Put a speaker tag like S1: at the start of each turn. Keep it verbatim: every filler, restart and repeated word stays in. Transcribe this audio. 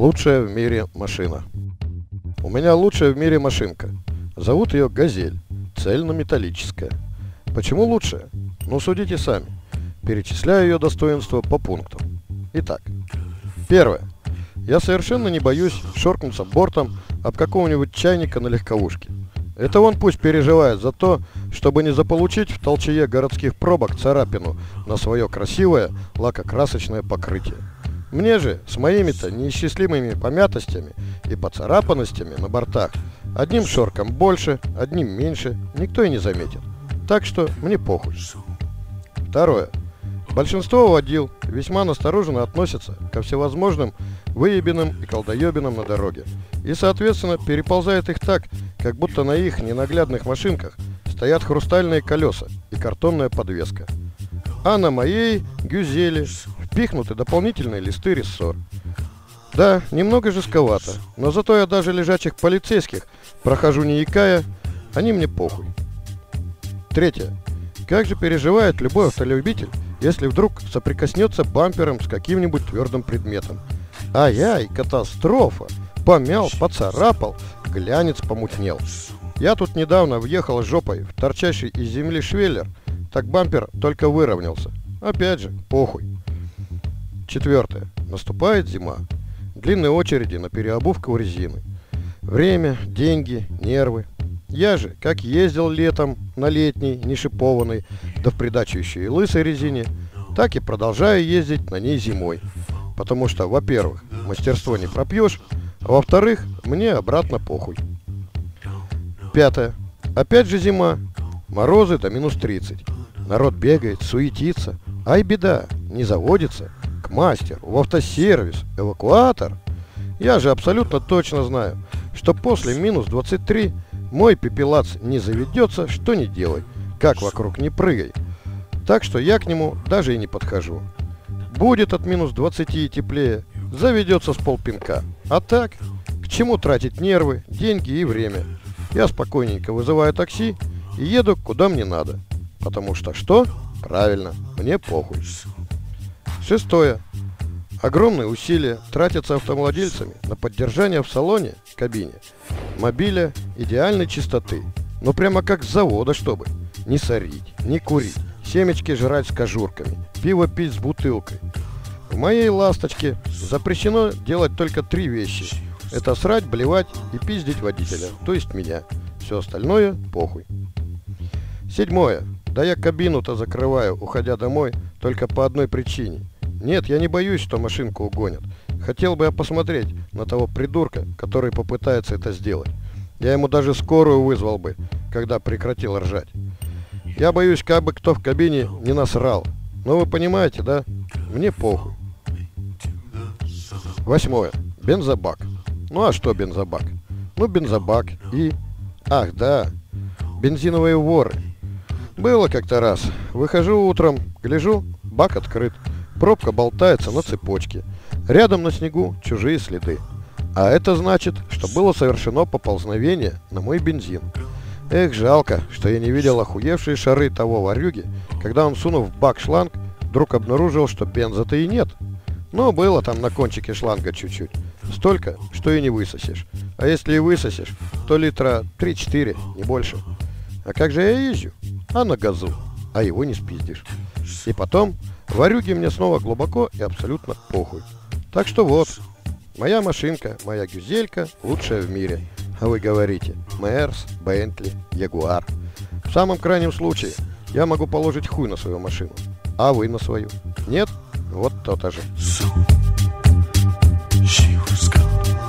S1: Лучшая в мире машина. У меня лучшая в мире машинка. Зовут ее «Газель». Цельнометаллическая. Почему лучшая? Ну, судите сами. Перечисляю ее достоинства по пунктам. Итак. Первое. Я совершенно не боюсь шоркнуться бортом об какого-нибудь чайника на легковушке. Это он пусть переживает за то, чтобы не заполучить в толчее городских пробок царапину на свое красивое лакокрасочное покрытие. Мне же, с моими-то неисчислимыми помятостями и поцарапанностями на бортах, одним шорком больше, одним меньше, никто и не заметит. Так что мне похуй. Второе. Большинство водил весьма настороженно относятся ко всевозможным выебинам и колдоебинам на дороге. И, соответственно, переползает их так, как будто на их ненаглядных машинках стоят хрустальные колеса и картонная подвеска. А на моей «Гюзели» впихнуты дополнительные листы рессор. Да, немного жестковато, но зато я даже лежачих полицейских прохожу не икая, они мне похуй. Третье. Как же переживает любой автолюбитель, если вдруг соприкоснется бампером с каким-нибудь твердым предметом. Ай-яй, катастрофа! Помял, поцарапал, глянец помутнел. Я тут недавно въехал жопой в торчащий из земли швеллер, так бампер только выровнялся. Опять же, похуй. Четвертое. Наступает зима. Длинные очереди на переобувку резины. Время, деньги, нервы. Я же, как ездил летом на летней, не шипованной, да в придачу еще и лысой резине, так и продолжаю ездить на ней зимой. Потому что, во-первых, мастерство не пропьешь, а во-вторых, мне обратно похуй. Пятое. Опять же зима. Морозы до минус тридцать. Народ бегает, суетится. Ай, беда, не заводится. К мастеру, в автосервис, эвакуатор. Я же абсолютно точно знаю, что после минус двадцати трёх мой пепелац не заведется, что не делай, как вокруг не прыгай. Так что я к нему даже и не подхожу. Будет от минус двадцати и теплее, заведется с полпинка. А так, к чему тратить нервы, деньги и время? Я спокойненько вызываю такси и еду куда мне надо. Потому что что? Правильно, мне похуй. Шестое. Огромные усилия тратятся автовладельцами на поддержание в салоне, кабине, мобиля идеальной чистоты. Ну прямо как с завода, чтобы не сорить, не курить, семечки жрать с кожурками, пиво пить с бутылкой. В моей «Ласточке» запрещено делать только три вещи. Это срать, блевать и пиздить водителя, то есть меня. Все остальное похуй. Седьмое. Да я кабину-то закрываю, уходя домой, только по одной причине. Нет, я не боюсь, что машинку угонят. Хотел бы я посмотреть на того придурка, который попытается это сделать. Я ему даже скорую вызвал бы, когда прекратил ржать. Я боюсь, как бы кто в кабине не насрал. Но вы понимаете, да? Мне похуй. Восьмое. Бензобак. Ну а что бензобак? Ну бензобак и... Ах, да. Бензиновые воры. Было как-то раз. Выхожу утром, гляжу, бак открыт. Пробка болтается на цепочке. Рядом на снегу чужие следы. А это значит, что было совершено поползновение на мой бензин. Эх, жалко, что я не видел охуевшие шары того ворюги, когда он, сунув в бак шланг, вдруг обнаружил, что бенза-то и нет. Но было там на кончике шланга чуть-чуть. Столько, что и не высосешь. А если и высосешь, то литра три-четыре, не больше. А как же я езжу? А на газу. А его не спиздишь. И потом, ворюги мне снова глубоко и абсолютно похуй. Так что вот, моя машинка, моя гюзелька лучшая в мире. А вы говорите, Мерс, Бентли, Ягуар. В самом крайнем случае, я могу положить хуй на свою машину. А вы на свою? Нет? Вот то-то же. So, she was gone.